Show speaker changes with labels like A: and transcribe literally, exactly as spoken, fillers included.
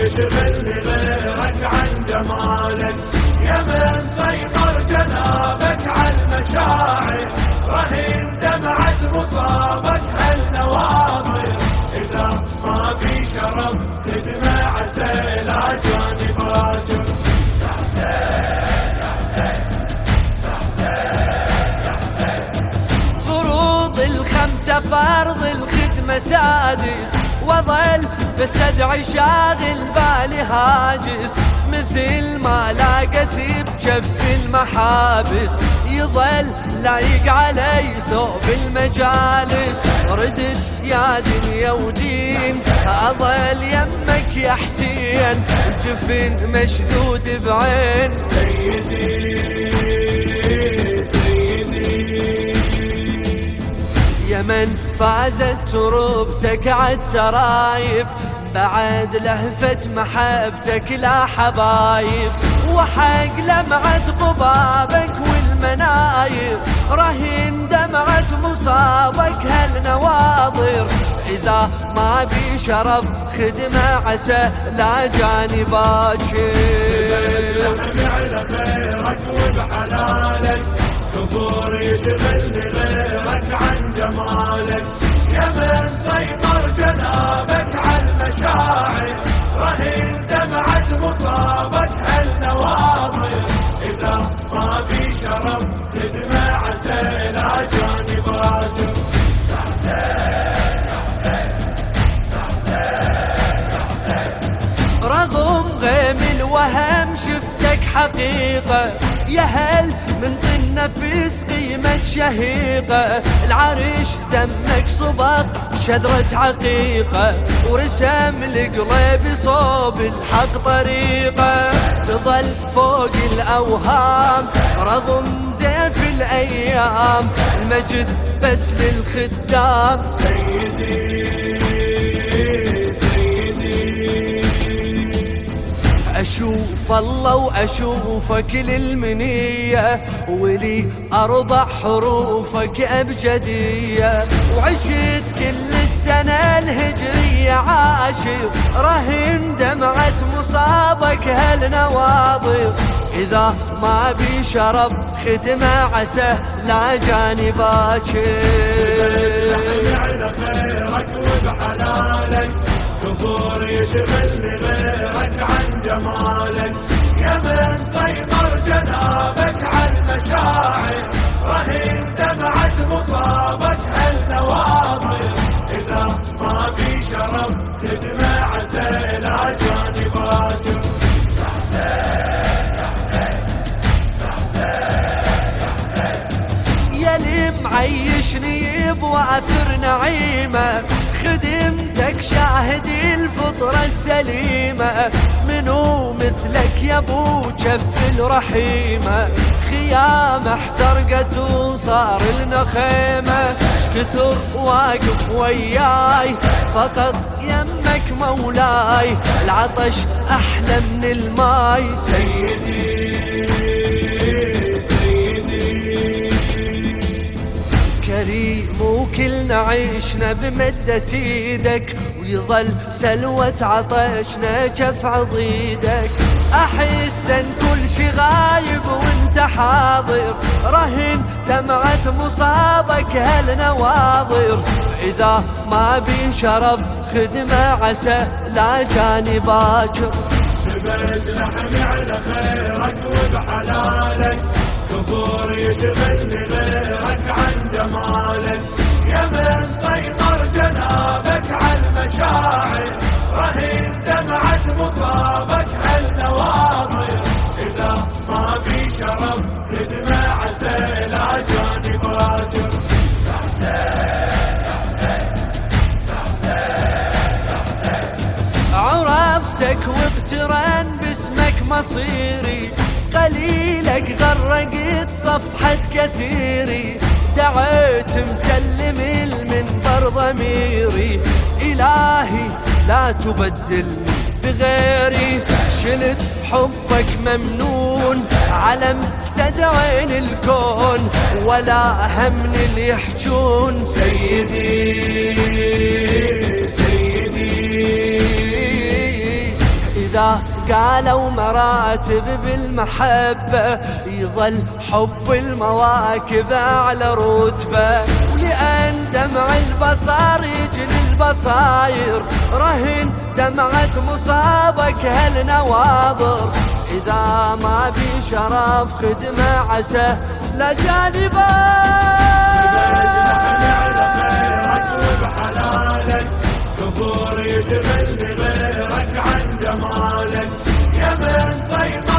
A: يشغلني غيرك عن جمالك، يا من سيطر جنابك على المشاعر، رهين دمعة مصابك هالنواظر، إذا ما بي شرف خدمة عسى لا جاني باجر. يا حسين يا حسين يا حسين يا حسين،
B: فروض الخمسة فرض الخدمة سادس، وظل بس ادعي شاغل بالي هاجس، مثل ما لاقت بجف المحابس، يظل لايق علي ثوب المجالس، ردت يا دنيا ودين اظل يمك يا حسين، جفن مشدود بعين
A: سيدي سيدي،
B: يا من فازت تربتك عالترايب، بعد لهفة محبتك لا حبايب، وحق لمعة قبابك والمنايب، رهين دمعة مصابك هالنواظر، إذا ما بي شرف خدمة عسى لا جاني باكر.
A: لحمي على خيرك وبحلالك، كفور يشغلني غيرك عن جمالك، يا من سيطر جنابك على المشاعر، رهين دمعة مصابك هالنواظر، إذا ما بي شرف خدمة عسى لا جاني باجر. يا حسين يا حسين يا حسين يا حسين،
B: رغم غيم الوهم شفتك حقيقة، يا هل من طن نفس قيمة شهيقة، العرش دمك صبغ شذرة عقيقة، ورسم القلب صوب الحق طريقة، تظل فوق الأوهام رغم زيف الأيام، المجد بس للخدام
A: سيدي سيدي،
B: أشوف الله وأشوفك للمنية، ولي أربع حروفك أبجدية، وعشت كل السنة الهجرية عاشر، رهن دمعة مصابك هالنواظر، إذا ما بي شرف خدمة عسى لا جاني باكر.
A: على خيرك وبحلالك، كفور يشغلني غيرك عن جمالك، يا من سيطر جنابك على المشاعر، رهين دمعة مصابك هالنواظر، إذا ما بي شرف خدمة عسى لا جاني باجر. يا حسين يا حسين يا حسين يا حسين،
B: يا اللي معيشني بوافر نعيمة، خدمتك شاهد الفطرة السليمة، منو مثلك يا ابو جف الرحيمة، خيامة احترقت وصار لنا خيمة، شكثر واقف وياي فقط يمك مولاي، العطش احلى من الماي
A: سيدي سيدي،
B: كريم وكلنا عيشنا بمدة ايدك، ويظل سلوة عطشنا جف عضيدك، احس ان كل شي غايب وانت حاضر، رهن دمعة مصابك هالنواظر، اذا ما بي شرف خدمة عسى لا جاني باكر.
A: ببيت لحمي على خيرك وبحلالك، كفور يشغلني غيرك عن جمالك، يا من سيطر جنابك على المشاعر، رهين دمعة مصابك هالنواظر، إذا ما بي شرف خدمة عسى لا جاني باجر. يا حسين يا حسين يا حسين يا حسين،
B: عرفتك واقترن باسمك مصيري، قليلك غرقت صفحة كثيري، دعيت مسلم المنبر ضميري، إلهي لا تبدلني بغيري، شلت حبك ممنون علم سدعين الكون، ولا همن اللي يحجون سيدي سيدي، إذا قالوا مراتب بالمحبة يظل حب المواكب أعلى رتبة، ولأن دمع البصر يجني البصاير رهن دمعة مصابك هالنواظر، إذا ما بي شرف خدمة عسى لا جانبه
A: كفور يشغلني غيرك عن جمالك يا من سيطر